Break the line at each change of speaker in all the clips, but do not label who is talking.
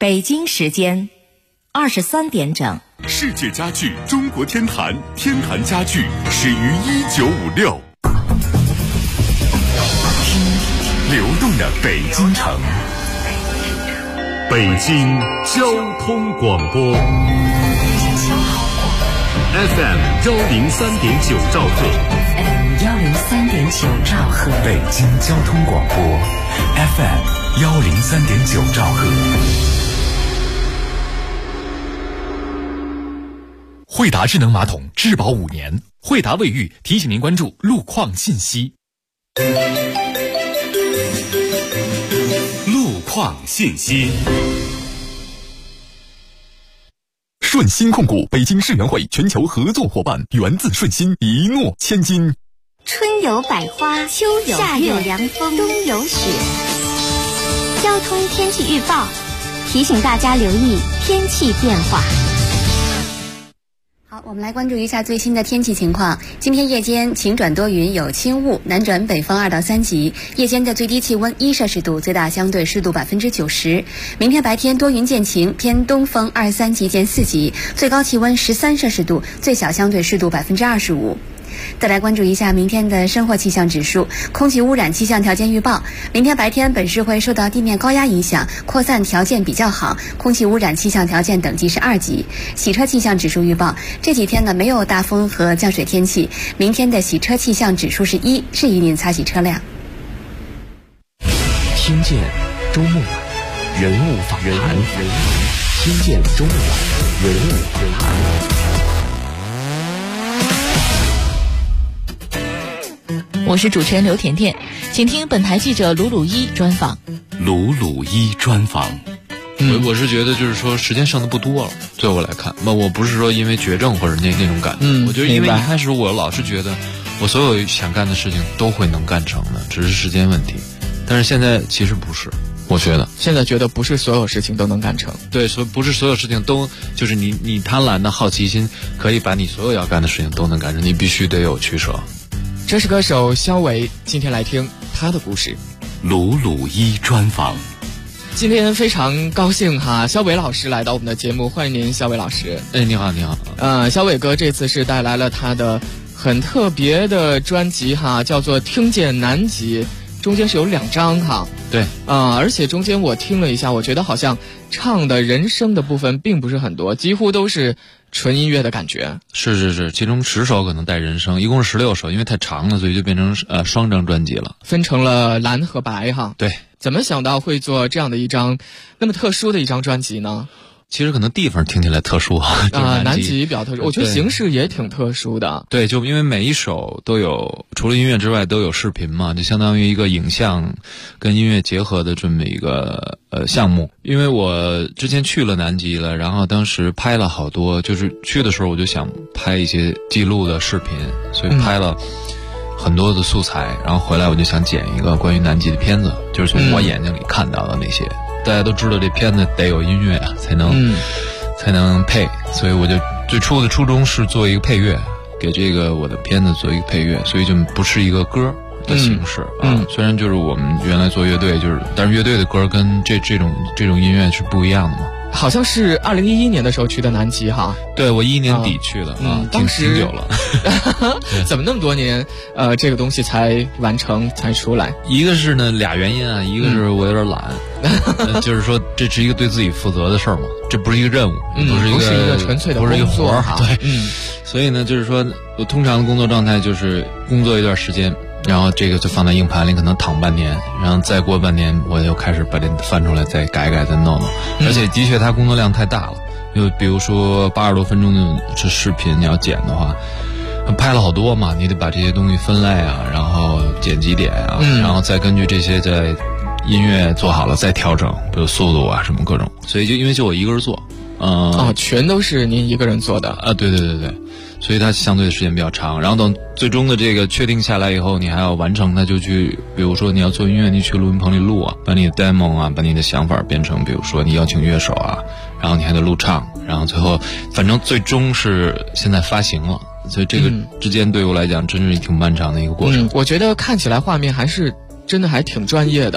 北京时间23点整。
世界家具中国天坛，天坛家具始于1956。流动的北京城，北京交通广播 FM103.9兆赫
103.9兆赫，
北京交通广播 FM103.9兆赫。惠达智能马桶质保5年，惠达卫浴提醒您关注路况信息。路况信息。顺鑫控股北京世园会全球合作伙伴，源自顺鑫，一诺千金。
春有百花，秋有夏有凉风，冬有雪。交通天气预报提醒大家留意天气变化。
好，我们来关注一下最新的天气情况。今天夜间晴转多云，有轻雾，南转北风2到3级。夜间的最低气温1摄氏度，最大相对湿度90%。明天白天多云见晴，偏东风2、3级见4级，最高气温13摄氏度，最小相对湿度25%。再来关注一下明天的生活气象指数。空气污染气象条件预报，明天白天本市会受到地面高压影响，扩散条件比较好，空气污染气象条件等级是2级。洗车气象指数预报，这几天呢没有大风和降水天气，明天的洗车气象指数是1，适宜您擦洗车辆。
听见周末晚人物访谈，听见周末晚人物访谈。
我是主持人刘甜甜，请听本台记者鲁鲁一专访。
鲁鲁一专访。
我是觉得就是说时间剩的不多了，对我来看，我不是说因为绝症或者那种感觉，我觉得因为一开始我老是觉得我所有想干的事情都会能干成的，只是时间问题。但是现在其实不是，我觉得
现在觉得不是所有事情都能干成。
对，所以不是所有事情都就是你贪婪的好奇心可以把你所有要干的事情都能干成，你必须得有取舍。
这是歌手肖伟，今天来听他的故事。
鲁鲁一专访。
今天非常高兴哈，肖伟老师来到我们的节目，欢迎您，肖伟老师。
你好，你好。
肖伟哥这次是带来了他的很特别的专辑哈，叫做《听见南极》，中间是有2张哈。
对，
而且中间我听了一下，我觉得好像唱的人声的部分并不是很多，几乎都是纯音乐的感觉。
是，其中10首可能带人声，一共是16首，因为太长了，所以就变成双张专辑了，
分成了蓝和白哈。
对，
怎么想到会做这样的一张那么特殊的一张专辑呢？
其实可能地方听起来特殊
南极比较特殊，我觉得形式也挺特殊的。
对，就因为每一首都有除了音乐之外都有视频嘛，就相当于一个影像跟音乐结合的这么一个项目。因为我之前去了南极了，然后当时拍了好多，就是去的时候我就想拍一些记录的视频，所以拍了很多的素材，然后回来我就想剪一个关于南极的片子，就是从我眼睛里看到的那些。大家都知道这片子得有音乐啊，才能配，所以我就最初的初衷是做一个配乐，给这个我的片子做一个配乐，所以就不是一个歌的形式虽然就是我们原来做乐队，但是乐队的歌跟这种音乐是不一样的嘛。
好像是2011年的时候去的南极哈。
对，我11年底去的
当时
挺久了
怎么那么多年这个东西才完成才出来？
一个是呢俩原因啊，一个是我有点懒就是说这是一个对自己负责的事儿嘛，这不是一个任务，不是一个
纯粹的
不是一个活儿对
所
以呢就是说我通常的工作状态就是工作一段时间，然后这个就放在硬盘里，可能躺半年，然后再过半年我就开始把这翻出来再改再弄，而且的确它工作量太大了，就比如说80多分钟的这视频你要剪的话，拍了好多嘛，你得把这些东西分类啊，然后剪辑点啊，然后再根据这些在音乐做好了再调整，比如速度啊什么各种，所以就因为就我一个人做
全都是您一个人做的
对，所以它相对的时间比较长，然后等最终的这个确定下来以后，你还要完成它，就去比如说你要做音乐，你去录音棚里录啊，把你的 demo 啊，把你的想法变成比如说你邀请乐手啊，然后你还得录唱，然后最后反正最终是现在发行了，所以这个之间对我来讲真是挺漫长的一个过程。
我觉得看起来画面还是真的还挺专业的，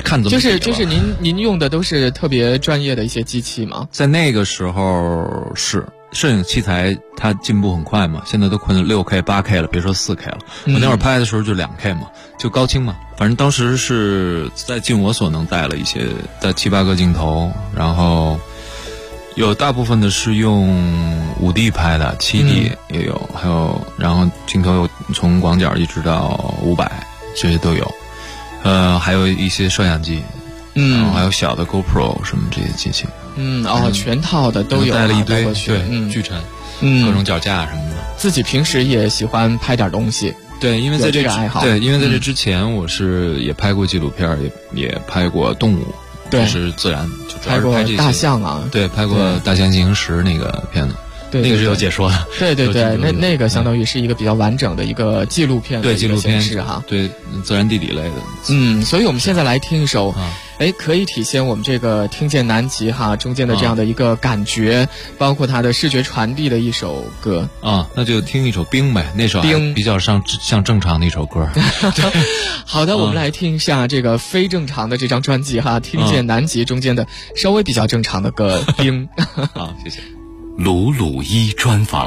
看怎么比了。
就是您用的都是特别专业的一些机器吗？
在那个时候是摄影器材它进步很快嘛，现在都困6K 8K 了，别说4K 了。我那会儿拍的时候就2K 嘛，就高清嘛。反正当时是在尽我所能带了一些带7、8个镜头，然后有大部分的是用5D 拍的，7D 也有，还有然后镜头有从广角一直到500，这些都有。还有一些摄像机，然后还有小的 GoPro 什么这些机器。
全套的都有，
带了一堆，
对，
巨沉，各种脚架什么的。
自己平时也喜欢拍点东西。
对，因为在
这个爱好，
对，因为在这之前我是也拍过纪录片，也拍过动物，就是自然，就主要是拍这些。
大象啊，
对，拍过《大象进行时》那个片子。
对，
那个是有解说的。
对，那个相当于是一个比较完整的一个纪录片的一个形式哈。
对，自然地理类的。
所以我们现在来听一首，可以体现我们这个听见南极哈中间的这样的一个感觉，包括它的视觉传递的一首歌
啊，那就听一首《冰》呗，那首比较像正常的一首歌。
好的，我们来听一下这个非正常的这张专辑哈，听见南极中间的稍微比较正常的歌《冰》。
好，谢谢。
鲁鲁一专访。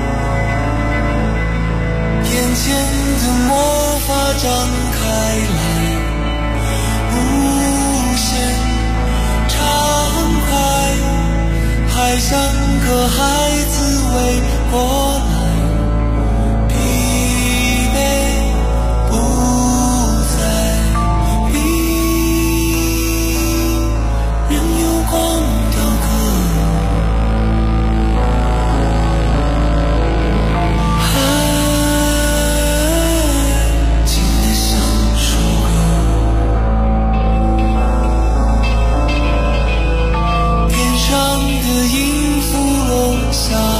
眼前的魔法展开来，无限畅快，还像个孩子围过来，疲惫不再比，任由光雕刻。上的音符落下。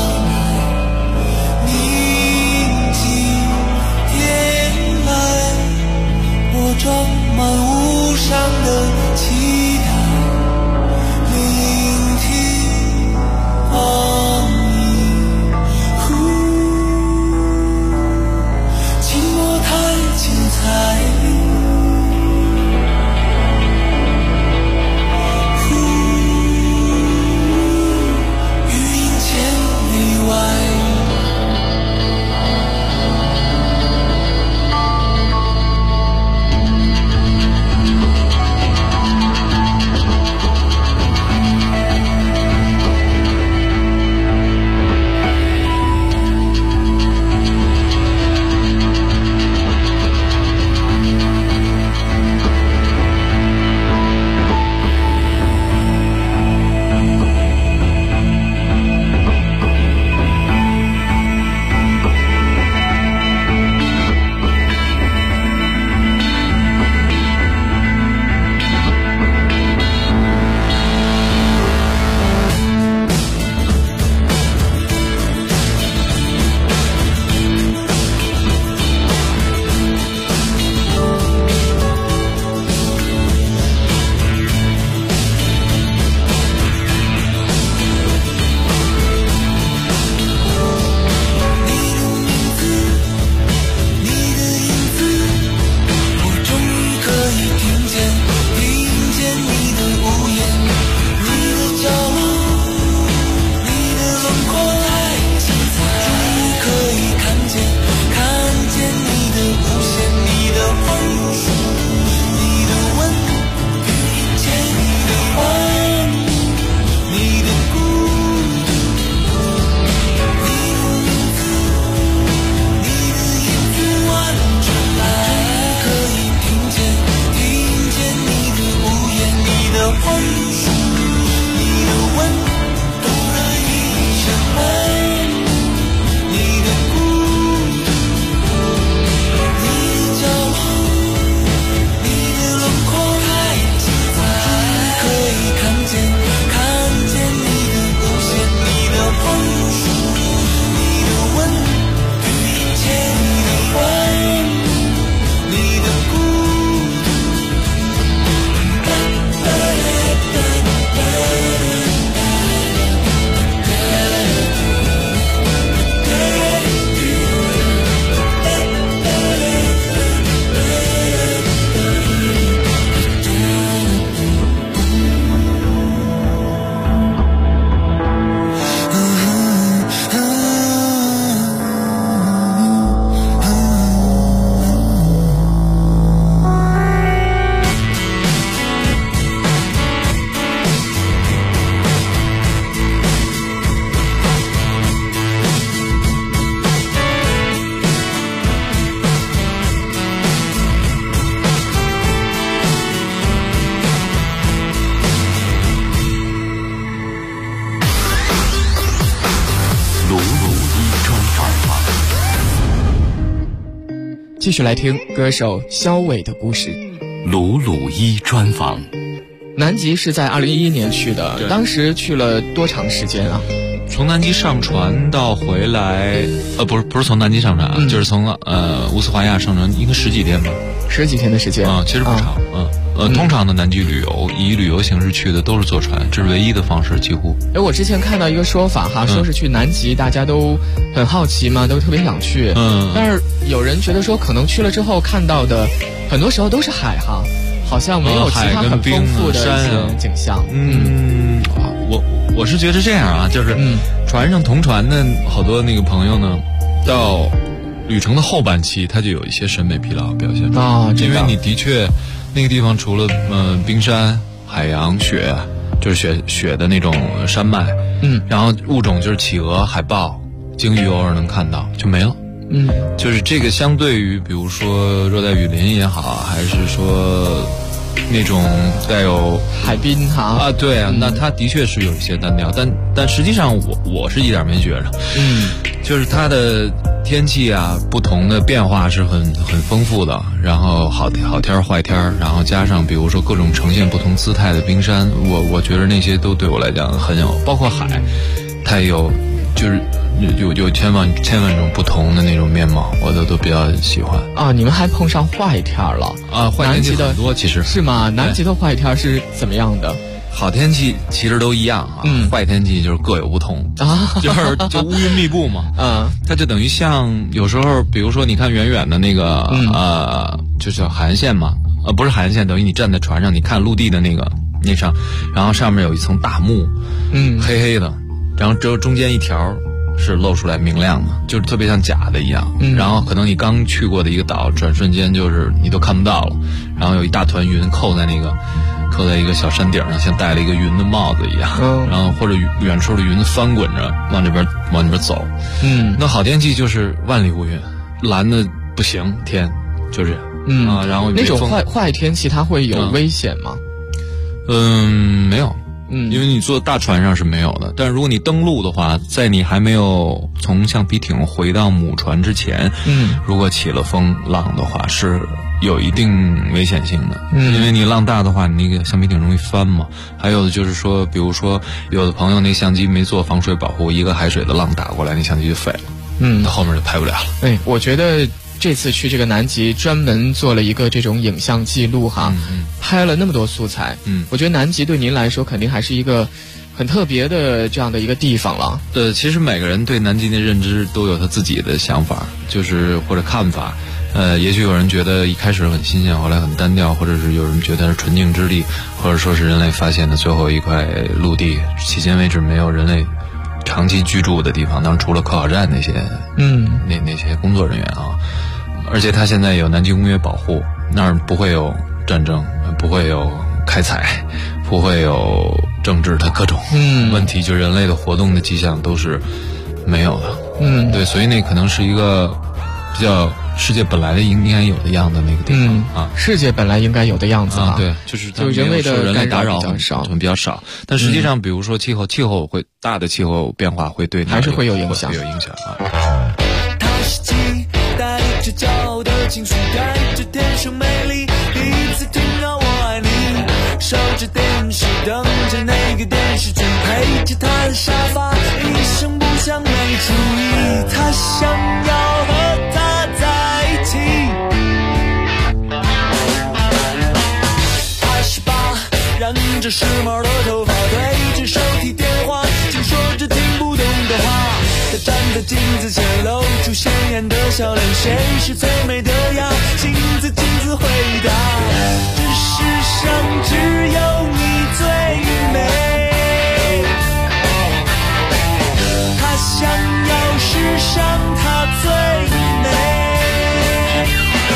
专访。
继续来听歌手肖伟的故事。
鲁鲁一专访。
南极是在2011年去的，当时去了多长时间啊？
从南极上船到回来，不是从南极上船，就是从乌斯怀亚上船，应该10几天吧
，10几天的时间
啊，其实不长。通常的南极旅游以旅游形式去的都是坐船，这是唯一的方式，几乎。
我之前看到一个说法哈，说是去南极大家都很好奇嘛，都特别想去。但是有人觉得说，可能去了之后看到的很多时候都是海哈，好像没有其他很丰富的一些景象。
我是觉得这样啊，就是船上同船的好多那个朋友呢，到旅程的后半期，他就有一些审美疲劳表现
啊，
因为你的确。那个地方除了冰山、海洋、雪，就是雪的那种山脉，然后物种就是企鹅、海豹、鲸鱼，偶尔能看到，就没了。就是这个相对于比如说热带雨林也好，还是说那种带有
海滨哈
对啊，那它的确是有一些单调，但实际上我是一点没觉着，就是它的天气啊，不同的变化是很丰富的，然后好天坏天，然后加上比如说各种呈现不同姿态的冰山，我觉得那些都对我来讲很有，包括海，它有就是有千万种不同的那种面貌，我都比较喜欢
啊。你们还碰上坏天了
啊？坏天气很多，其实
是吗？南极的坏天是怎么样的？
好天气其实都一样啊，坏天气就是各有不同啊，就乌云密布嘛，它就等于像有时候，比如说你看远远的那个就叫海岸线嘛，不是海岸线，等于你站在船上，你看陆地的那上，然后上面有一层大幕，黑黑的，然后只有中间一条是露出来明亮的，就是特别像假的一样，然后可能你刚去过的一个岛，转瞬间就是你都看不到了，然后有一大团云扣在一个小山顶上，像戴了一个云的帽子一样，然后或者远处的云翻滚着往这边走，那好天气就是万里无云，蓝的不行，天就这样，然后
那种坏天气它会有危险吗？
没有。因为你坐大船上是没有的，但是如果你登陆的话，在你还没有从橡皮艇回到母船之前，如果起了风浪的话，是有一定危险性的，因为你浪大的话，你那个橡皮艇容易翻嘛。还有的就是说，比如说有的朋友那相机没做防水保护，一个海水的浪打过来，那相机就废了，到后面就拍不了了。
我觉得这次去这个南极专门做了一个这种影像记录哈，拍了那么多素材，我觉得南极对您来说肯定还是一个很特别的这样的一个地方了。
其实每个人对南极的认知都有他自己的想法，就是或者看法。也许有人觉得一开始很新鲜，后来很单调，或者是有人觉得是纯净之地，或者说是人类发现的最后一块陆地，迄今为止没有人类长期居住的地方，当然除了科考站那些那些工作人员啊，而且它现在有南极公约保护，那儿不会有战争，不会有开采，不会有政治的各种问题，就人类的活动的迹象都是没有的。对，所以那可能是一个比较世界本来的应该有的样子那个地方啊，
世界本来应该有的样子
对，就是
人为的
打扰
比较
少，但实际上比如说气候会大的气候变化会对
还是会有影响，
它是期待着骄傲的情绪，带着天生魅力，第一次听到我爱你，守着电视等着那个电视剧，陪着他的沙发，一声不响没注意，他想要和他在一起。28染着时髦的头发，对着手提电话轻说着听不懂的话，他站在镜子前露出鲜艳的笑脸，谁是最美的呀？镜子回答，这世上只有你最美。他想要世上他最美。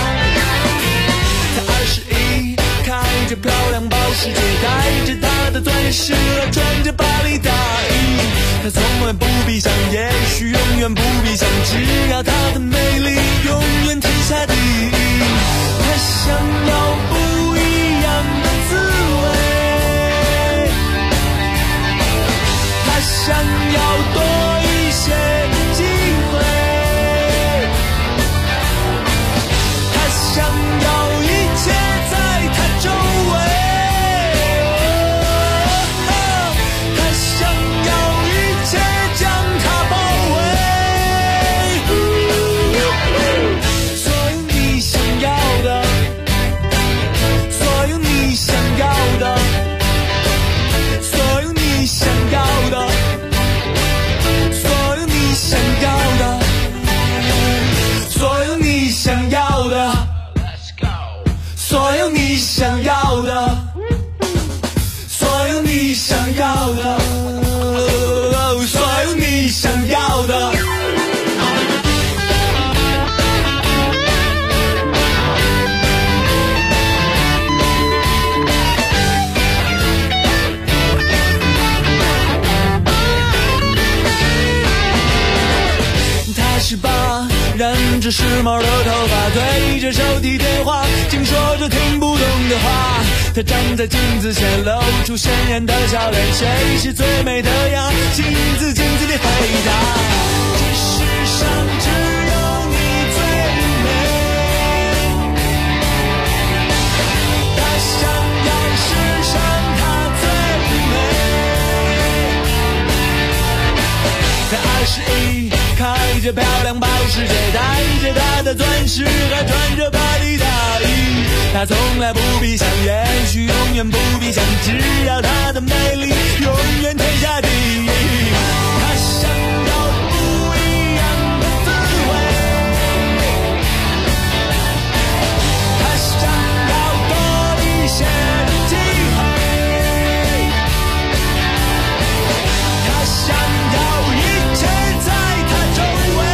他21，开着漂亮保时捷，带着他的钻石，穿着巴黎大衣。他从来不必想，也许永远不必想，只要他的美丽永远天下第一。他想要不一样的滋味，他想要多一些的机会。 染着时髦的头发，对着手提电话竟说着听不懂的话。他站在镜子前露出显然的笑脸，谁是最美的呀？镜子镜子的回答，这世上只有你最美。他想要世上他最美。在21开着漂亮保时捷，戴着他的钻石，还穿着巴黎大衣。他从来不必想，也许永远不必想，只要他的美丽永远天下第一。他想要不一样的滋味，他想要多一些的机会，他想要一切在他周围，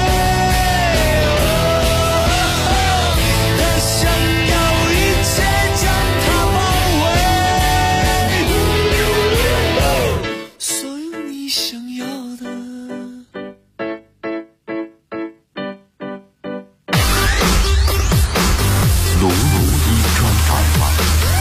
他想要一切将他包围，所有你想要的。
鲁一专访，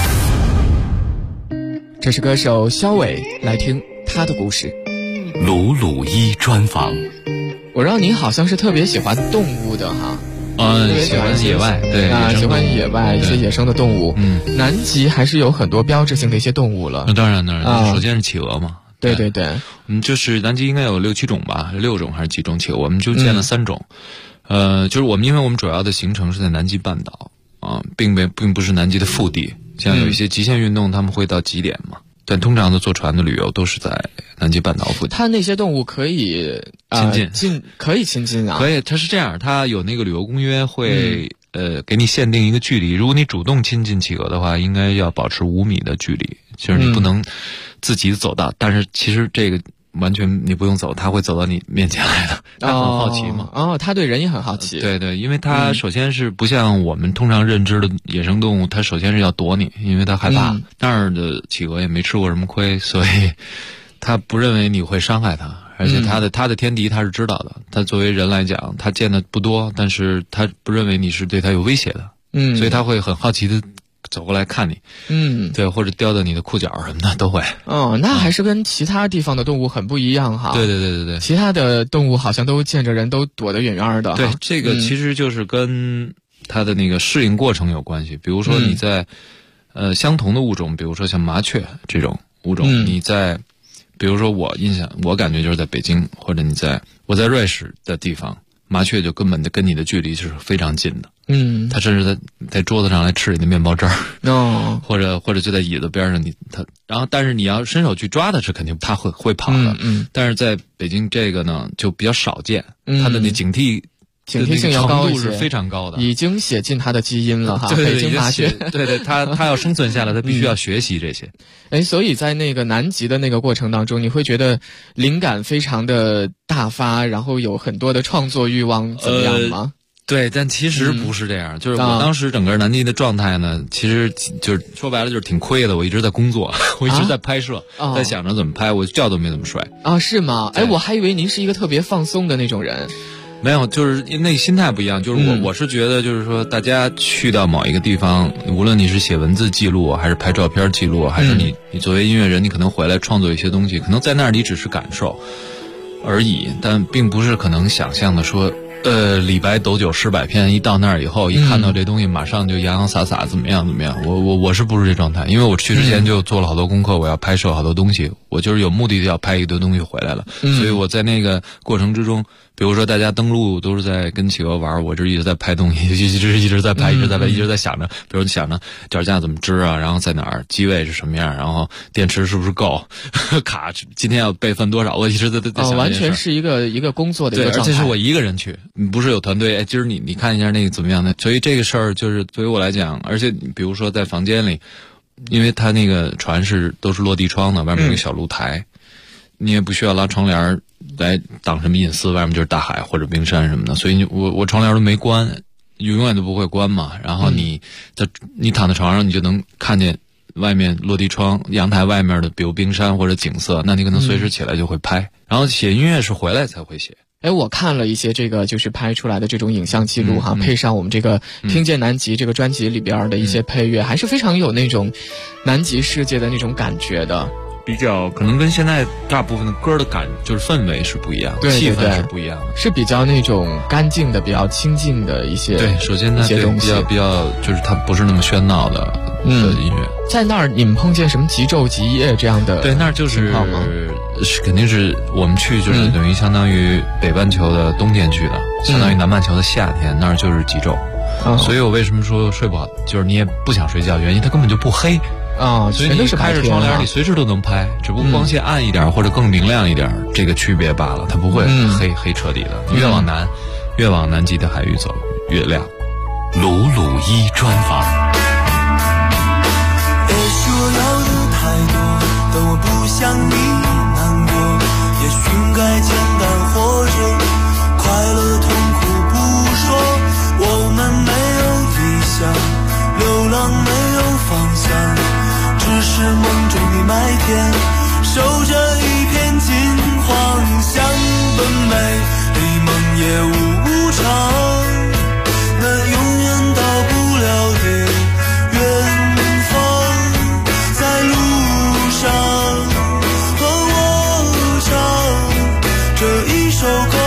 这是歌手肖伟，来听他的故事。
鲁一专访。
我知道您好像是特别喜欢动物的哈。
喜欢野外，对
啊，喜欢野外一些野生的动物。南极还是有很多标志性的一些动物了。
当然，首先是企鹅嘛。
对，
就是南极应该有6、7种吧，6种还是几种企鹅，我们就见了3种。就是因为我们主要的行程是在南极半岛啊，并不是南极的腹地。像有一些极限运动，他们会到极点嘛。但通常的坐船的旅游都是在南极半岛附近。
它那些动物可以亲近，可以亲近啊。
可以，它是这样，它有那个旅游公约会给你限定一个距离。如果你主动亲近企鹅的话，应该要保持5米的距离，就是你不能自己走到。但是其实这个完全你不用走，它会走到你面前来的。它很好奇嘛。
它对人也很好奇。
对，因为它首先是不像我们通常认知的野生动物，它首先是要躲你，因为它害怕。那儿的企鹅也没吃过什么亏，所以它不认为你会伤害它。而且它的天敌它是知道的，它作为人来讲，它见的不多，但是它不认为你是对它有威胁的。所以它会很好奇的走过来看你，对，或者叼到你的裤脚什么的都会。
那还是跟其他地方的动物很不一样哈。
对，
其他的动物好像都见着人都躲得远远的。
对，这个其实就是跟它的那个适应过程有关系。比如说你在相同的物种，比如说像麻雀这种物种，你在比如说我感觉就是在北京，或者我在瑞士的地方，麻雀就根本跟你的距离是非常近的。它甚至在桌子上来吃你的面包汁儿，或者就在椅子边上然后但是你要伸手去抓它是肯定它会跑的。但是在北京这个呢就比较少见，它的那警惕
性要高一些，
是非常高的，
已经写进它的基因了哈。
对，
北京麻雀，
对，它要生存下来，它必须要学习这些。
所以在那个南极的那个过程当中，你会觉得灵感非常的大发，然后有很多的创作欲望，怎么样吗？
对，但其实不是这样。就是我当时整个南极的状态呢，其实就是说白了就是挺亏的。我一直在工作，我一直在拍摄，在想着怎么拍，我觉都没怎么睡
啊？是吗？我还以为您是一个特别放松的那种人。
没有，就是那心态不一样。就是我是觉得，就是说，大家去到某一个地方，无论你是写文字记录，还是拍照片记录，还是你作为音乐人，你可能回来创作一些东西，可能在那儿你只是感受而已，但并不是可能想象的说。李白斗酒诗百篇，一到那儿以后，一看到这东西，马上就洋洋洒洒，怎么样？我是不是这状态？因为我去之前就做了好多功课，我要拍摄好多东西，我就是有目的的要拍一堆东西回来了。所以我在那个过程之中，比如说大家登陆都是在跟企鹅玩，我这一直在拍东西，一直在拍，一直在想着，比如想着脚架怎么支啊，然后在哪儿，机位是什么样，然后电池是不是够，卡今天要备份多少，我一直在想。
完全是一个工作的一个状态。
对，而且是我一个人去。不是有团队，今儿你看一下那个怎么样的？所以这个事儿就是对于我来讲，而且比如说在房间里，因为它那个船都是落地窗的，外面有个小露台，你也不需要拉窗帘来挡什么隐私，外面就是大海或者冰山什么的，所以我窗帘都没关，永远都不会关嘛。然后你躺在床上，你就能看见外面落地窗阳台外面的比如冰山或者景色，那你可能随时起来就会拍。然后写音乐是回来才会写。
我看了一些这个就是拍出来的这种影像记录哈，配上我们这个听见南极这个专辑里边的一些配乐，还是非常有那种南极世界的那种感觉的。
比较可能跟现在大部分的歌的感就是氛围是不一样的，
对，
气氛是不一样的，
是比较那种干净的、比较清静的一些。
对，首先呢，
一些东西
比较就是它不是那么喧闹的音乐。
在那儿你们碰见什么极昼极夜这样的？
对，那儿就是肯定是我们去就是等于相当于北半球的冬天去的，相当于南半球的夏天，那儿就是极昼。所以我为什么说睡不好，就是你也不想睡觉，原因它根本就不黑。所以你开着窗帘，你随时都能拍，只不过光线暗一点或者更明亮一点，这个区别罢了，它不会黑彻底的。越往南极的海域走越亮。
鲁鲁一专访。
也许我要的太多，但我不想你难过。也许应该简单活着，快乐痛苦不说。我们没有理想，流浪没有方向。只是梦中的麦田，守着一片金黄，像本美，离梦也无常。那永远到不了的远方，在路上和我唱这一首歌。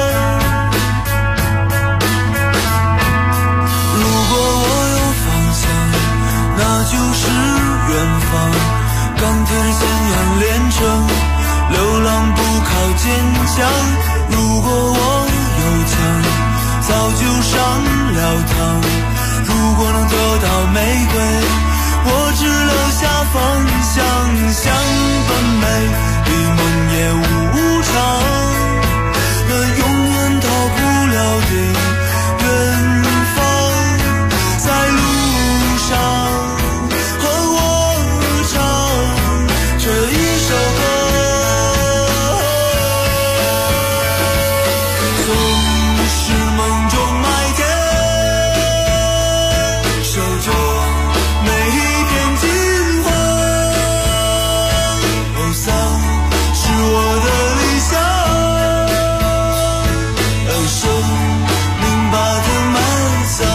如果我有方向，那就是远方，钢铁是怎样炼成？流浪不靠坚强。如果我有枪，早就上了膛。如果能得到玫瑰，我只留下方向，像本美，离梦也无常。那永远到不了的远方，在路上。这一首歌，总是梦中麦田，守着每一片金黄。偶像是我的理想，而生命把它埋葬。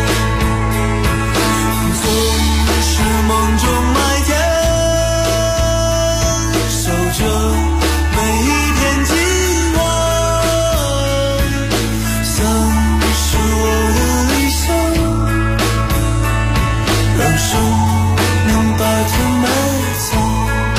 总是梦中麦田。这每一片金黄，像是我的理想，让生命把它埋葬。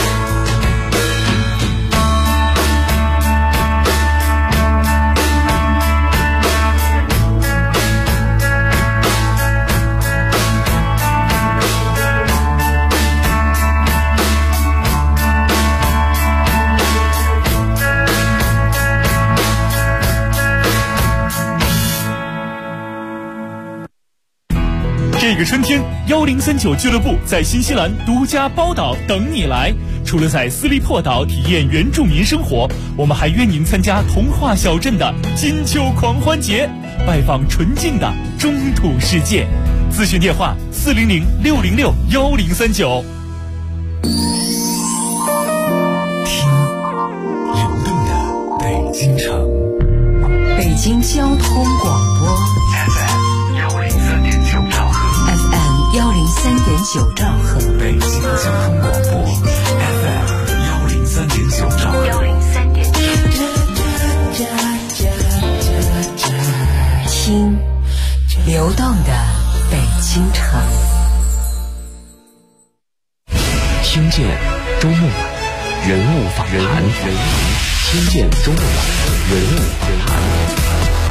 这个春天，1039俱乐部在新西兰独家包岛等你来。除了在斯利珀岛体验原住民生活，我们还约您参加童话小镇的金秋狂欢节，拜访纯净的中土世界。咨询电话400-606-1039。
听流动的北京城，
北京交通广播
FM103.9兆赫
，FM103.9兆赫，
北京交通广播 FM103.9兆赫
，103.9。听流动的北京城，
听见周末晚人物访谈，听见周末晚人物访谈。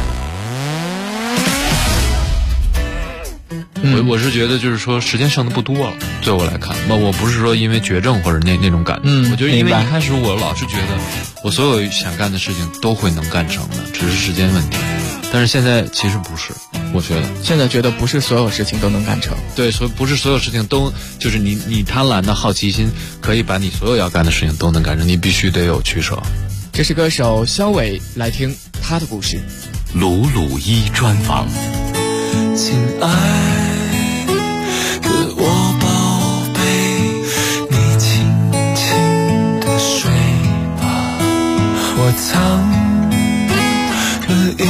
我是觉得就是说时间剩的不多了，对我来看，我不是说因为绝症或者那种感觉，我觉得因为一开始我老是觉得我所有想干的事情都会能干成的，只是时间问题。但是现在其实不是，我觉得
现在觉得不是所有事情都能干成。
对，所以不是所有事情都就是你贪婪的好奇心可以把你所有要干的事情都能干成，你必须得有取舍。
这是歌手肖伟，来听他的故事。
鲁鲁一专访。
亲爱的我宝贝，你轻轻地睡吧，我藏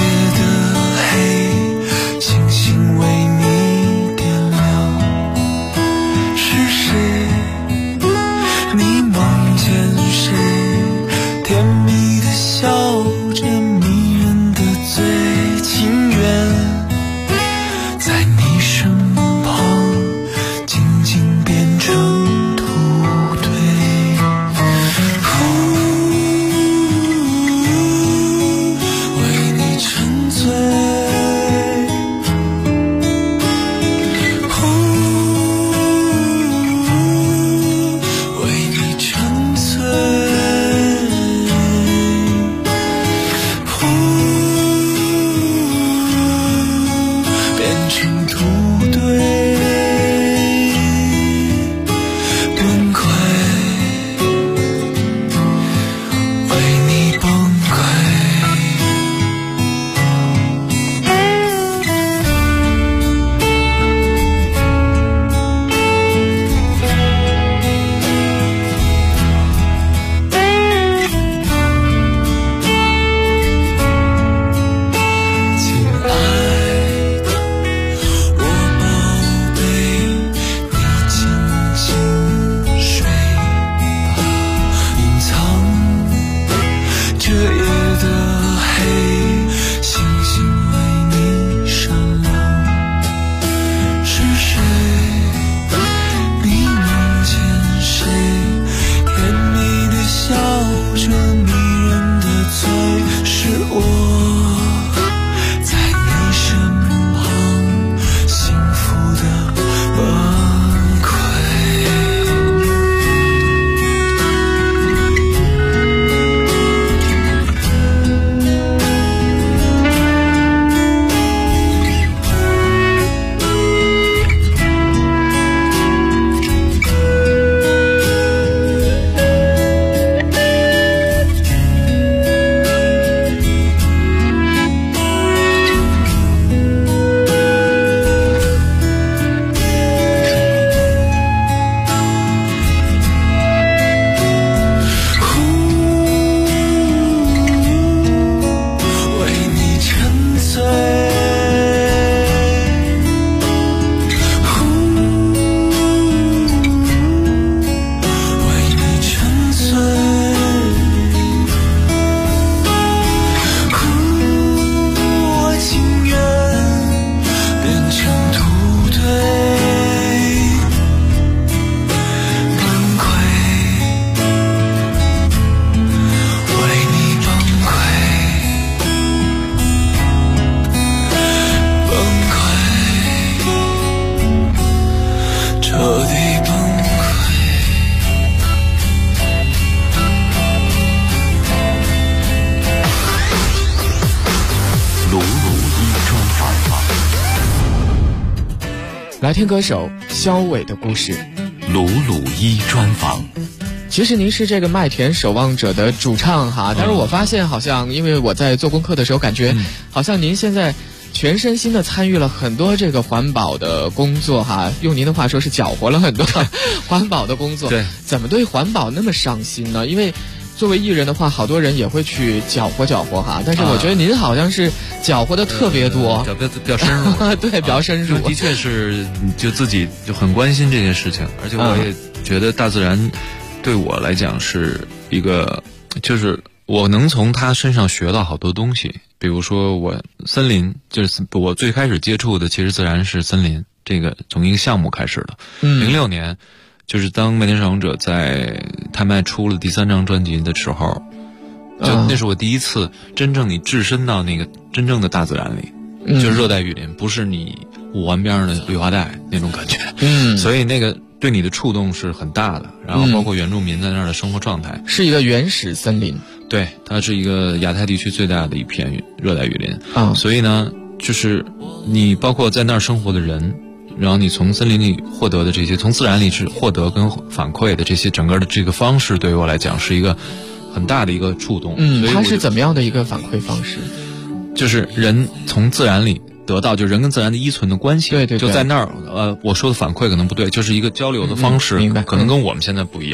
来听歌手肖伟的故事。
鲁鲁一专访。
其实您是这个麦田守望者的主唱哈，但是我发现好像因为我在做功课的时候感觉好像您现在全身心的参与了很多这个环保的工作哈，用您的话说是搅和了很多环保的工作。
对，
怎么对环保那么上心呢？因为作为艺人的话，好多人也会去搅和搅和哈，但是我觉得您好像是搅和的特别多，
比较深入。
对，比较深入。
的确是，就自己就很关心这件事情，而且我也觉得大自然对我来讲是一个，就是我能从他身上学到好多东西。比如说我森林，就是我最开始接触的其实自然是森林，这个从一个项目开始的。06年。就是当麦田守望者在泰麦出了第3张专辑的时候，就那是我第一次真正你置身到那个真正的大自然里，就是热带雨林，不是你5环边上的绿化带那种感觉。所以那个对你的触动是很大的。然后包括原住民在那儿的生活状态，
是一个原始森林。
对，它是一个亚太地区最大的一片热带雨林。所以呢，就是你包括在那儿生活的人。然后你从森林里获得的这些，从自然里是获得跟反馈的这些整个的这个方式，对于我来讲是一个很大的一个触动。
它是怎么样的一个反馈方式？
就是人从自然里得到，就人跟自然的依存的关系。
对，
就在那儿，我说的反馈可能不对，就是一个交流的方式，
明白？
可能跟我们现在不一样，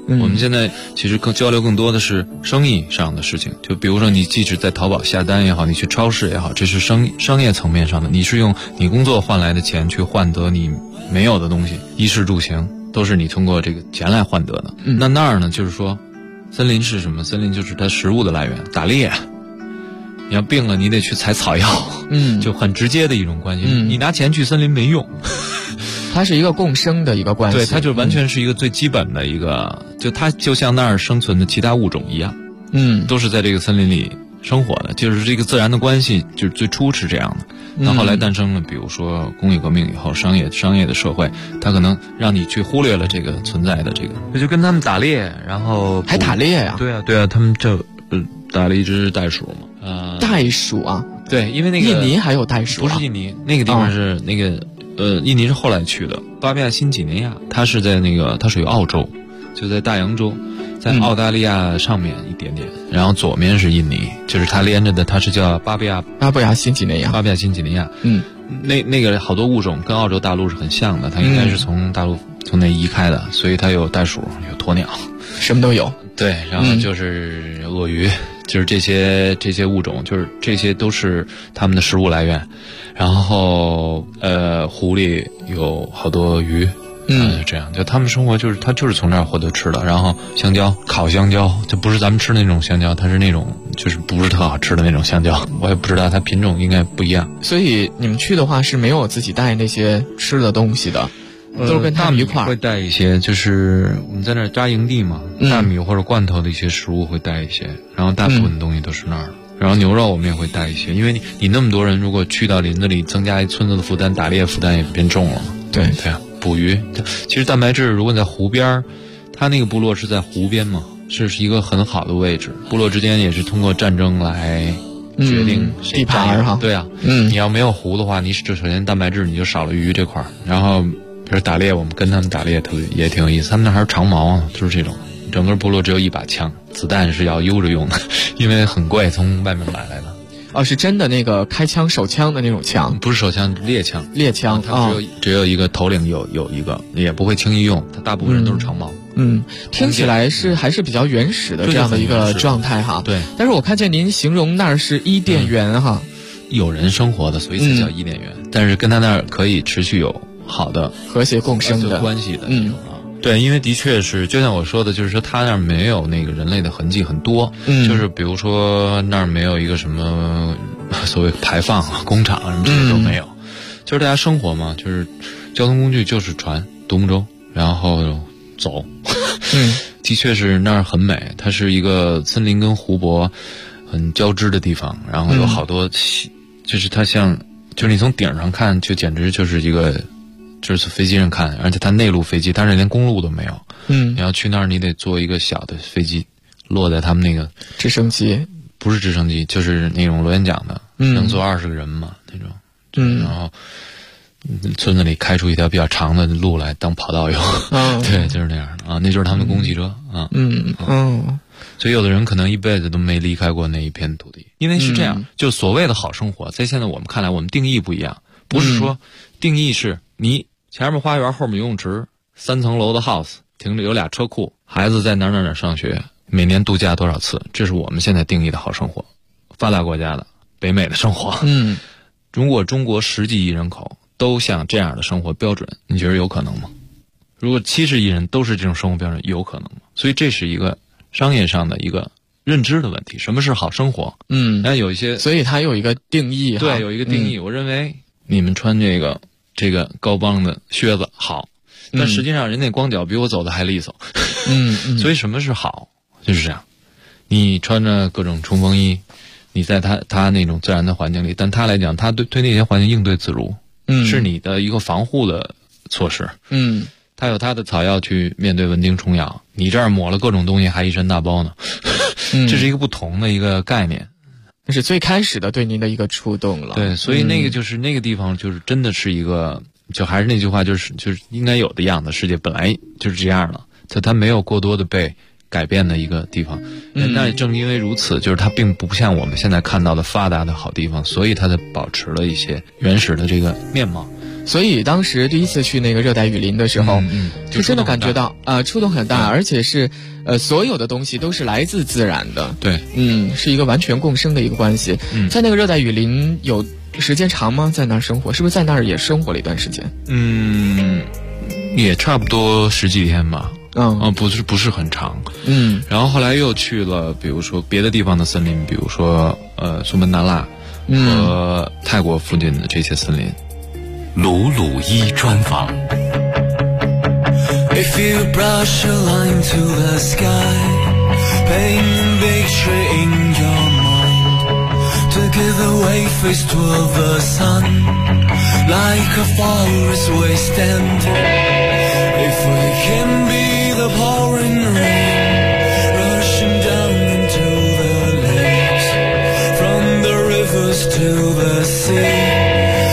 我们现在其实交流更多的是生意上的事情，就比如说你即使在淘宝下单也好，你去超市也好，这是商业层面上的，你是用你工作换来的钱去换得你没有的东西，衣食住行都是你通过这个钱来换得的。那儿呢，就是说森林是什么？森林就是它食物的来源，打猎，你要病了你得去采草药，就很直接的一种关系。你拿钱去森林没用，
它是一个共生的一个关系。
对，它就完全是一个最基本的一个，就它就像那儿生存的其他物种一样，都是在这个森林里生活的，就是这个自然的关系，就是最初是这样的。那后来诞生了，比如说工业革命以后，商业的社会，它可能让你去忽略了这个存在的这个，这就跟他们打猎，然后
还打猎呀？
对啊，他们就打了一只袋鼠嘛。
袋鼠啊？
对，因为那个
印尼还有袋鼠？
不是印尼，那个地方是那个印尼是后来去的，巴布亚新几内亚，它是在那个它属于澳洲，就在大洋洲。在澳大利亚上面一点点，然后左面是印尼，就是它连着的，它是叫巴布亚新几内亚。那个好多物种跟澳洲大陆是很像的，它应该是从大陆从那移开的，所以它有袋鼠，有鸵鸟，
什么都有。
对，然后就是鳄鱼，就是这些物种，就是这些都是它们的食物来源。然后湖里有好多鱼。这样就他们生活他就是从这儿获得吃的，然后香蕉，烤香蕉，就不是咱们吃的那种香蕉，它是那种就是不是特好吃的那种香蕉，我也不知道它品种应该不一样。
所以你们去的话是没有自己带那些吃的东西的，都是跟他们一块儿。
会带一些，就是我们在那儿扎营地嘛，大米或者罐头的一些食物会带一些，然后大部分东西都是那儿的。然后牛肉我们也会带一些，因为你那么多人，如果去到林子里，增加一村子的负担，打猎负担也变重了嘛。
对
啊。捕鱼，其实蛋白质如果在湖边，它那个部落是在湖边嘛，是一个很好的位置。部落之间也是通过战争来决定
地盘哈。
对啊，你要没有湖的话，你首先蛋白质你就少了鱼这块儿。然后比如打猎，我们跟他们打猎也挺有意思，他们那还是长矛啊，就是这种。整个部落只有一把枪，子弹是要悠着用的，因为很贵，从外面买来的。
是真的那个开枪手枪的那种枪，
不是手枪，猎枪。它只有一个头领有一个，也不会轻易用，它大部分人都是长矛。
听起来还是比较原始的这样的一个状态哈。
对。
但是我看见您形容那儿是伊甸园哈，
有人生活的，所以才叫伊甸园。但是跟他那儿可以持续有好的
和谐共生的
关系的。对，因为的确是，就像我说的，就是说他那儿没有那个人类的痕迹很多，就是比如说那儿没有一个什么所谓排放工厂什么这些都没有，就是大家生活嘛，就是交通工具就是船、独木舟，然后走。的确是那儿很美，它是一个森林跟湖泊很交织的地方，然后有好多就是它像，就是你从顶上看，就简直就是一个。就是飞机上看，而且它内陆飞机，但是连公路都没有。你要去那儿，你得坐一个小的飞机，落在他们那个
直升机，
不是直升机，就是那种螺旋桨的，能坐20个人嘛那种。然后村子里开出一条比较长的路来当跑道用。对，就是那样的啊，那就是他们的公汽车啊。所以有的人可能一辈子都没离开过那一片土地，因为是这样，就所谓的好生活，在现在我们看来，我们定义不一样，不是说定义是你前面花园，后面游泳池，3层楼的 house， 停着有2车库，孩子在哪上学，每年度假多少次，这是我们现在定义的好生活，发达国家的北美的生活。如果中国10几亿人口都像这样的生活标准，你觉得有可能吗？如果70亿人都是这种生活标准，有可能吗？所以这是一个商业上的一个认知的问题，什么是好生活？那有一些，
所以它有一个定义。
对，有一个定义。我认为你们穿这个高帮的靴子好，但实际上人家光脚比我走的还利索。所以什么是好？就是这样，你穿着各种冲锋衣，你在他那种自然的环境里，但他来讲，他对那些环境应对自如，是你的一个防护的措施。他有他的草药去面对蚊叮虫咬，你这儿抹了各种东西，还一身大包呢。这是一个不同的一个概念。
这是最开始的对您的一个触动了。
对，所以那个就是那个地方，就是真的是一个，就还是那句话，就是应该有的样子。世界本来就是这样的，它没有过多的被改变的一个地方。那正因为如此，就是它并不像我们现在看到的发达的好地方，所以它的保持了一些原始的这个面貌。
所以当时第一次去那个热带雨林的时候，就真的感觉到触动很大，而且是所有的东西都是来自自然的。
对，
是一个完全共生的一个关系。在那个热带雨林有时间长吗？在那儿生活，是不是在那儿也生活了一段时间？
也差不多10几天吧。不是很长。然后后来又去了，比如说别的地方的森林，比如说苏门答腊和泰国附近的这些森林。
鲁鲁伊专访。
If you brush a line to the sky, paint a picture in your mind, to give away face to the sun, like a forest wasteland. If we can be the pouring rain, rushing down into the lakes, from the rivers to the sea.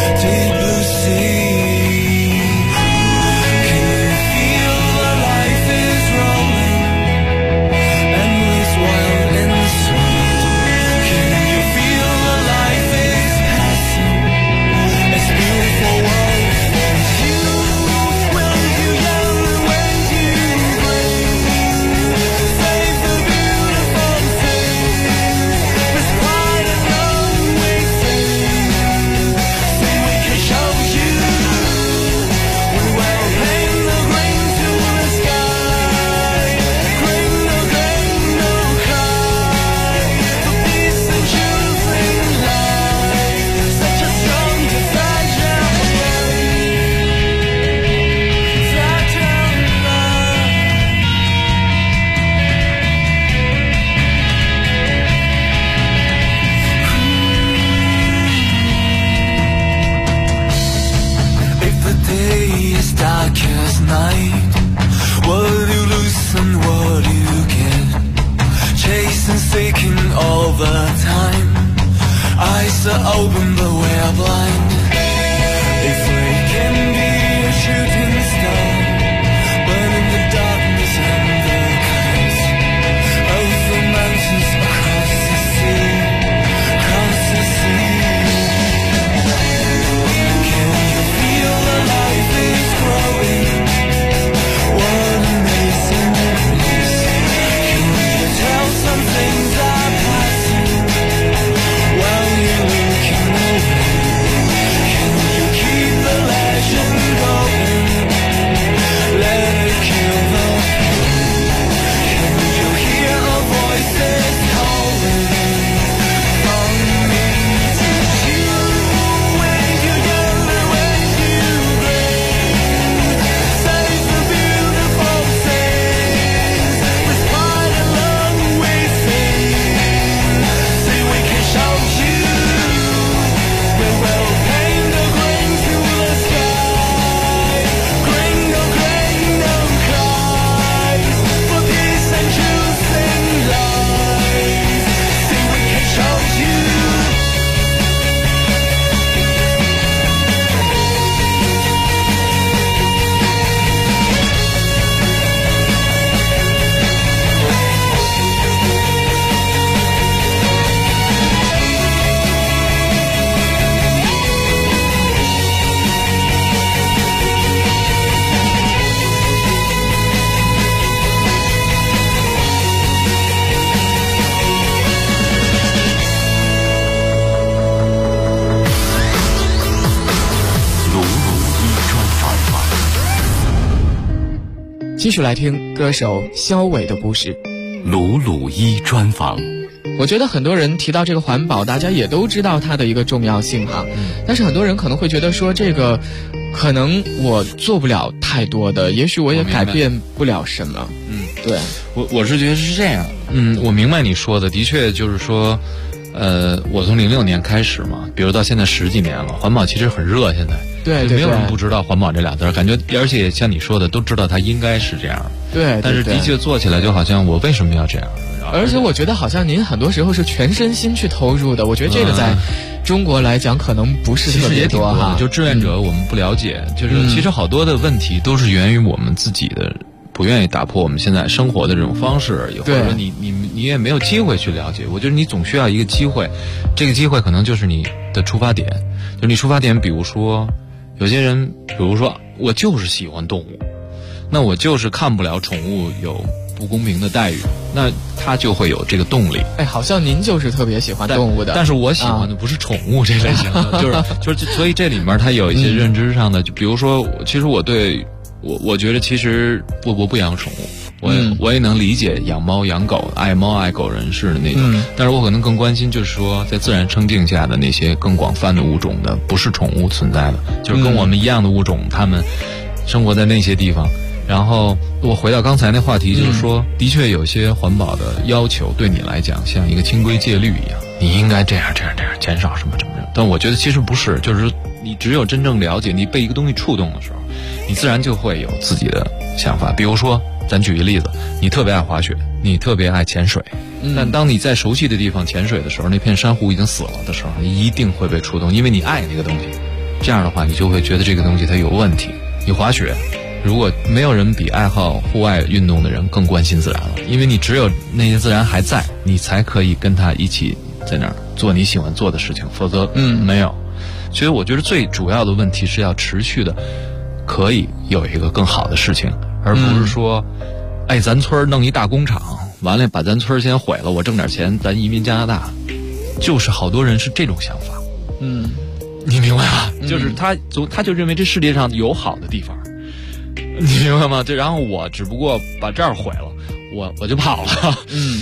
Open but we're blind. If we can be a shooting star, burning the darkness and the colors of the mountains across the sea, across the sea. Can you feel the life is growing? What amazing bliss. Can you tell some things are passing while you
继续来听歌手肖伟的故事。
鲁鲁伊专访。
我觉得很多人提到这个环保，大家也都知道它的一个重要性哈。但是很多人可能会觉得说，这个可能我做不了太多的，也许我也改变不了什么。对，
我是觉得是这样。我明白你说的，的确就是说，我从06年开始嘛，比如到现在10几年了，环保其实很热，现在。
对，
没有人不知道环保这俩字，感觉而且像你说的，都知道它应该是这样。
对，
但是的确做起来就好像我为什么要这样？
而且我觉得好像您很多时候是全身心去投入的，我觉得这个在中国来讲可能不是特别多哈。
就志愿者我们不了解，就是其实好多的问题都是源于我们自己的不愿意打破我们现在生活的这种方式，或者说你也没有机会去了解。我觉得你总需要一个机会，这个机会可能就是你的出发点，就是你出发点。比如说有些人，比如说我就是喜欢动物，那我就是看不了宠物有不公平的待遇，那他就会有这个动力。
哎，好像您就是特别喜欢动物的，
但是我喜欢的不是宠物这类型的，就是所以这里面它有一些认知上的，就比如说，其实我觉得其实我不养宠物，我也能理解养猫养狗爱猫爱狗人士的那种，但是我可能更关心就是说在自然生境下的那些更广泛的物种的，不是宠物存在的，就是跟我们一样的物种，它们生活在那些地方。然后我回到刚才那话题，就是说，的确有些环保的要求对你来讲像一个清规戒律一样，你应该这样减少什么。但我觉得其实不是，就是你只有真正了解，你被一个东西触动的时候，你自然就会有自己的想法。比如说，咱举一个例子，你特别爱滑雪，你特别爱潜水，但当你在熟悉的地方潜水的时候，那片珊瑚已经死了的时候，你一定会被触动，因为你爱那个东西。这样的话，你就会觉得这个东西它有问题。你滑雪，如果没有人比爱好户外运动的人更关心自然了，因为你只有那些自然还在，你才可以跟他一起在那儿做你喜欢做的事情，否则没有。所以我觉得最主要的问题是要持续的可以有一个更好的事情，而不是说哎，咱村弄一大工厂，完了把咱村先毁了，我挣点钱咱移民加拿大。就是好多人是这种想法，你明白吗？就是他就认为这世界上有好的地方，你明白吗？然后我只不过把这儿毁了，我就跑了。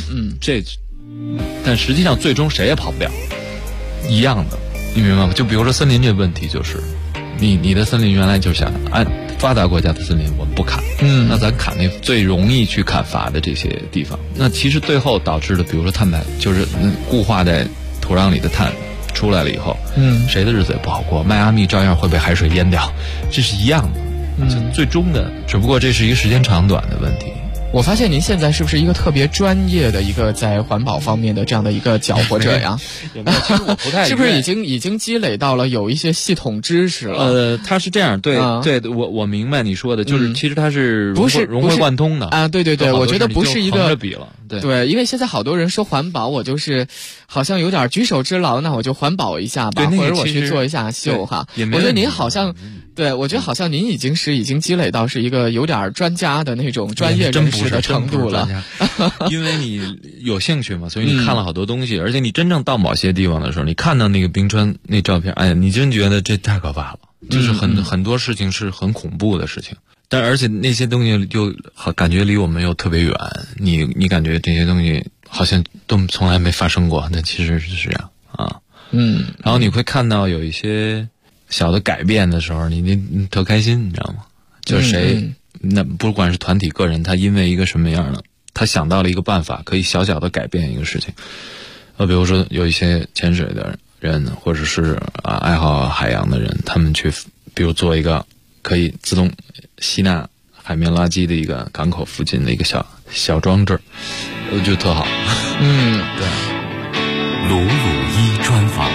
但实际上最终谁也跑不了，一样的，你明白吗？就比如说森林这问题，就是你的森林原来就想按发达国家的森林我们不砍，那咱砍那最容易去砍伐的这些地方，那其实最后导致的，比如说碳排，就是固化在土壤里的碳出来了以后，谁的日子也不好过，迈阿密照样会被海水淹掉，这是一样的。就最终的，只不过这是一个时间长短的问题。
我发现您现在是不是一个特别专业的一个在环保方面的这样的一个搅和者呀？
其实我不太
是不是已经积累到了有一些系统知识了？
它是这样，对，我明白你说的，就是其实它是融会贯通的
啊，对，我觉得不是一个
比了，
对，因为现在好多人说环保，我就是好像有点举手之劳，那我就环保一下吧，或者我去做一下秀哈。我觉得您好像。对，我觉得好像您已经积累到是一个有点专家的那种专业人士的程度了。
因为你有兴趣嘛，所以你看了好多东西，而且你真正到某些地方的时候，你看到那个冰川那照片，哎呀，你真觉得这太可怕了，就是很多事情是很恐怖的事情。但而且那些东西就好感觉离我们又特别远，你感觉这些东西好像都从来没发生过，但其实是这样啊。然后你会看到有一些小的改变的时候，你特开心，你知道吗？就是谁，那不管是团体个人，他因为一个什么样的，他想到了一个办法，可以小小的改变一个事情。比如说有一些潜水的人，或者是爱好海洋的人，他们去，比如做一个可以自动吸纳海绵垃圾的一个港口附近的一个小装置，我觉得特好。对。
鲁鲁一专访。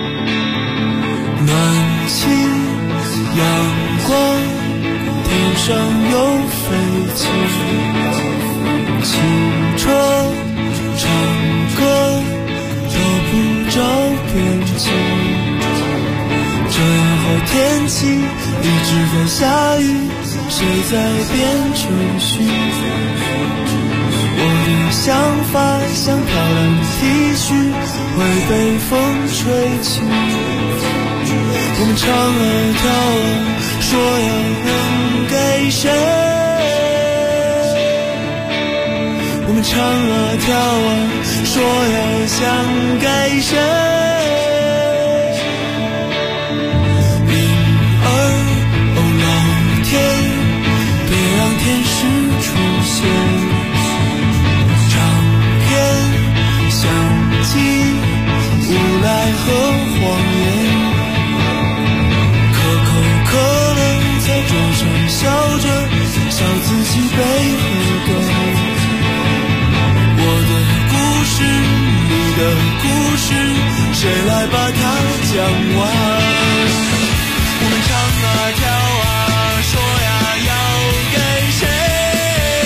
暖气，阳光，天上有飞机，骑车，唱歌，都不着边际。这样好天气，一直在下雨，谁在编程序？我的想法像漂亮的 T 恤，会被风吹起。我们唱啊跳啊，说要让给谁？我们唱啊跳啊，说要想给谁？灵儿，哦老天，别让天使出现。唱片、相机、无赖和谎言。在桌上笑着，笑自己被喝掉。我的故事，你的故事，谁来把它讲完？我们唱啊跳啊，说呀要给谁？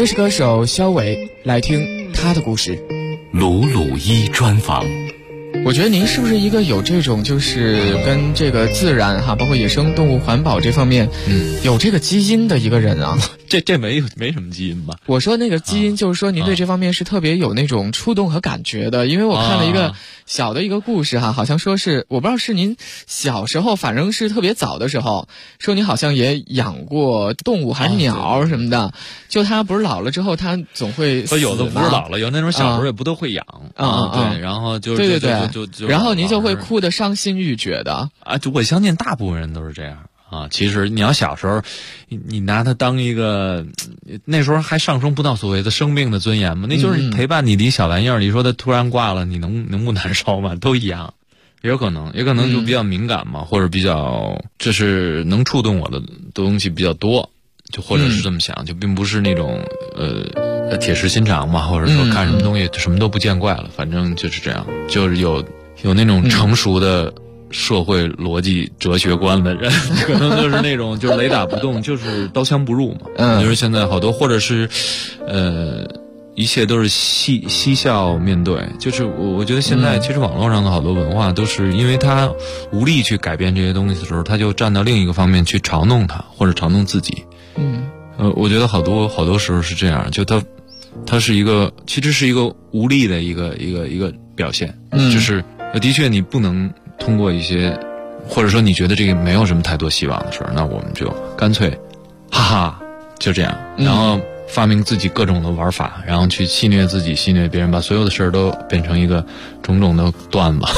这是歌手肖伟，来听他的故事。
鲁鲁一专访。
我觉得您是不是一个有这种就是跟这个自然包括野生动物环保这方面有这个基因的一个人啊？
这没什么基因吧？
我说那个基因就是说您对这方面是特别有那种触动和感觉的，因为我看了一个小的一个故事好像说是我不知道是您小时候，反正是特别早的时候，说您好像也养过动物还是鸟什么的，就他不是老了之后他总会死，
有的不是老了，有那种小时候也不都会养对，然后就
对，然后您就会哭得伤心欲绝的
就我相信大部分人都是这样其实你要小时候你拿它当一个那时候还上升不到所谓的生命的尊严嘛，那就是陪伴你的一小玩意儿，你说它突然挂了，你能不难受吗？都一样。也可能就比较敏感嘛，或者比较就是能触动我的东西比较多，就或者是这么想，就并不是那种铁石心肠嘛，或者说看什么东西什么都不见怪了，反正就是这样，就是有那种成熟的社会逻辑哲学观的人可能就是那种就是雷打不动，就是刀枪不入嘛。就是现在好多或者是一切都是嬉笑面对，就是我觉得现在其实网络上的好多文化都是因为他无力去改变这些东西的时候，他就站到另一个方面去嘲弄他或者嘲弄自己。我觉得好多时候是这样，就他是一个其实是一个无力的一个表现。就是的确你不能通过一些或者说你觉得这个没有什么太多希望的事儿，那我们就干脆哈哈就这样，然后发明自己各种的玩法，然后去戏谑自己戏谑别人，把所有的事儿都变成一个种种的段子。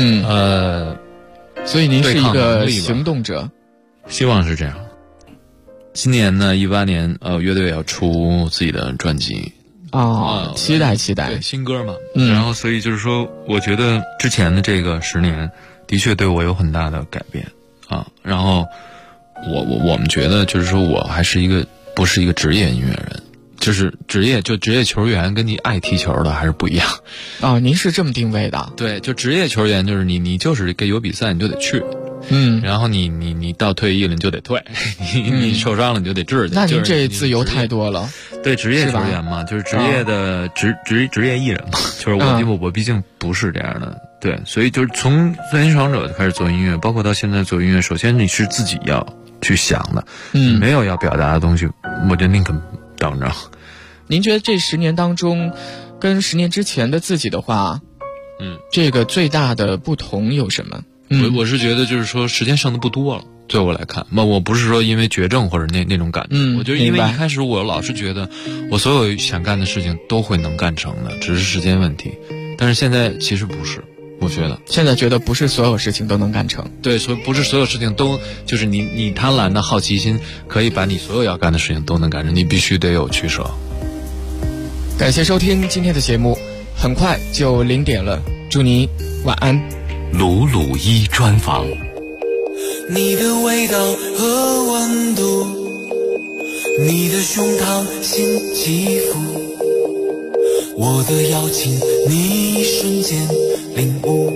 所以您是一个行动者，
希望是这样。今年呢18年乐队要出自己的专辑
期待
对新歌嘛。然后所以就是说我觉得之前的这个10年的确对我有很大的改变然后我们觉得就是说我还是不是一个职业音乐人，就是职业球员跟你爱踢球的还是不一样
您是这么定位的？
对，就职业球员就是你就是有比赛你就得去，然后你到退役了你就得退，你受伤了你就得治去。
那您这自由太多了。
对，职业球员嘛，就是职业的职业艺人嘛，就是我毕竟不是这样的。对，所以就是从最欣赏者就开始做音乐，包括到现在做音乐，首先你是自己要去想的，没有要表达的东西，我就宁肯等着。
您觉得这10年当中，跟10年之前的自己的话，这个最大的不同有什么？
我是觉得就是说时间剩的不多了，对我来看，我不是说因为绝症或者那种感觉，我就因为一开始我老是觉得我所有想干的事情都会能干成的，只是时间问题。但是现在其实不是，我觉得
现在觉得不是所有事情都能干成。
对，所以不是所有事情都就是你贪婪的好奇心可以把你所有要干的事情都能干成，你必须得有取舍。
感谢收听今天的节目，很快就0点了，祝你晚安。
鲁鲁一专访。
你的味道和温度，你的胸膛新肌肤，我的邀请你一瞬间领悟。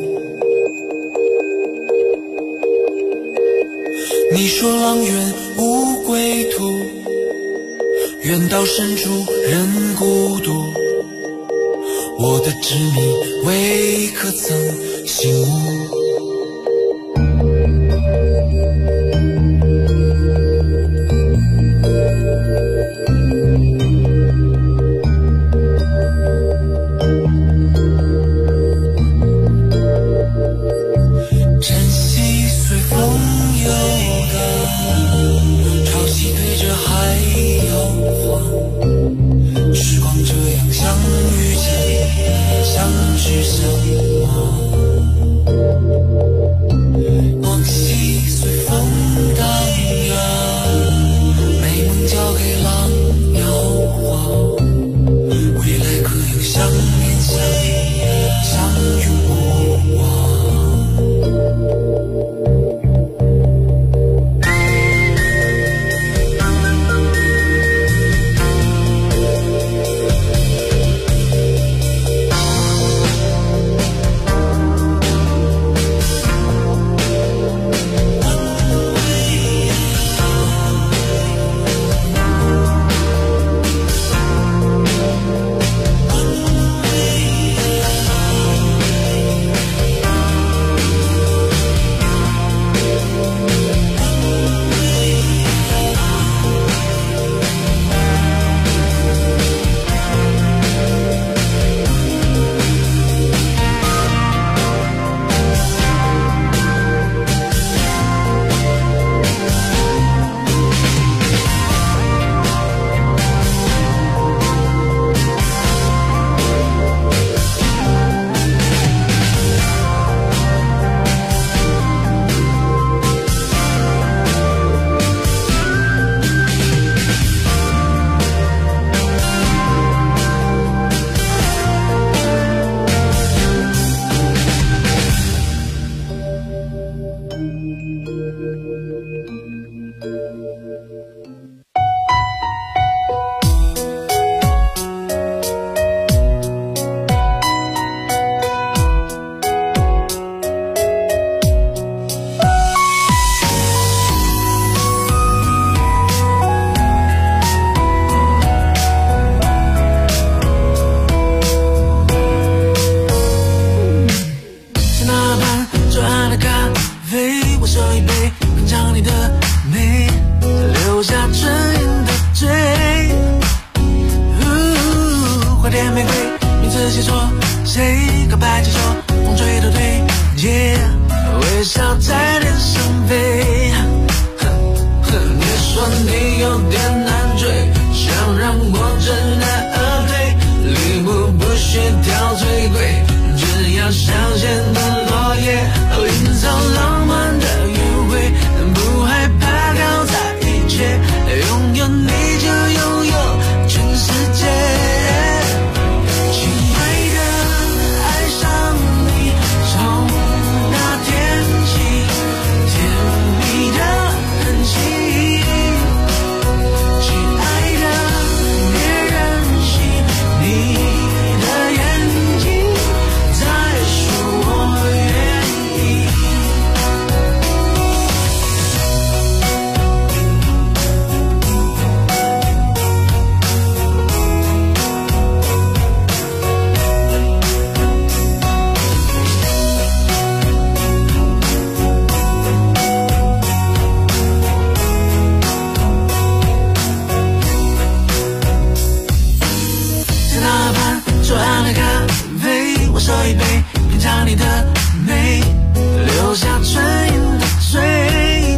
你说浪远无归途，远到深处人孤独，我的执迷为何曾醒悟。 告白气球风吹都对，微笑在脸上飞。你说你有点难追，想让我知难而退，礼物不需挑最贵，只要香榭的落叶，营造浪漫的约会，不害怕搞砸一切，拥有你就拥有全世界。亲爱的，爱上你，从那天起，甜蜜的痕迹。亲爱的，别任性，你的眼睛在说我愿意。在那盘左岸的咖啡，我手一杯，品尝你的美，留下唇印的嘴。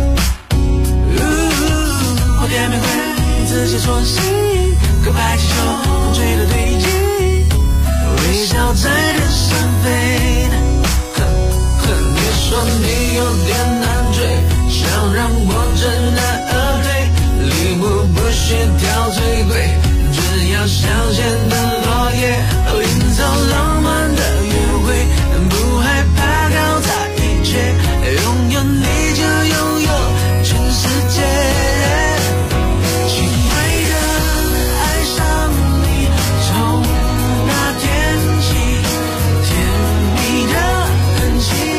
花店玫瑰，你自己戳心，告白气球风吹的对劲，微笑在脸上飞。你说你有点难追，想让我知难而退，礼物不需挑最贵，只要香榭的落叶，营造浪漫的约会，不害怕搞砸一切，拥有你就拥有全世界。亲爱的，爱上你，从那天起，甜蜜的痕迹。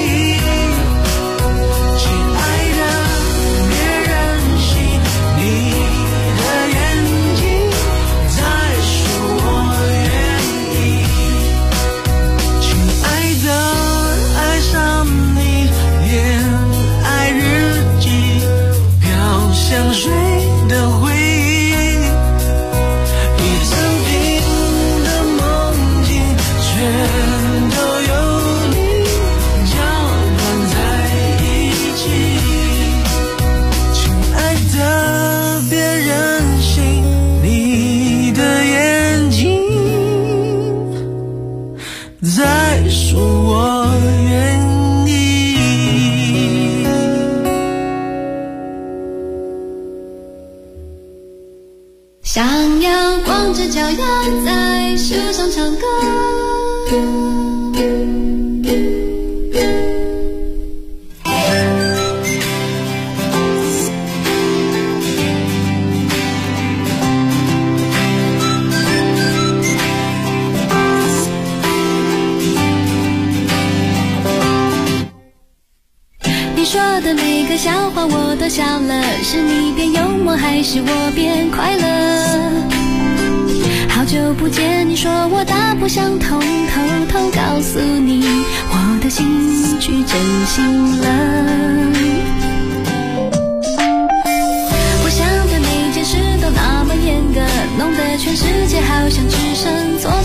亲爱的，别任性，你的眼睛在说我愿意。亲爱的，爱上你，恋爱日记，飘香水的回忆，一整瓶的梦境，全都有你搅拌在一起。亲爱的，别任性，你的眼睛在说我愿意。
想要光着脚丫在树上唱歌，你说的每个笑话我都笑了，是你变幽默还是我变快乐？好久不见，你说我大不相同，偷偷告诉你，我的兴趣真心了。我想的每件事都那么严格，弄得全世界好像只剩做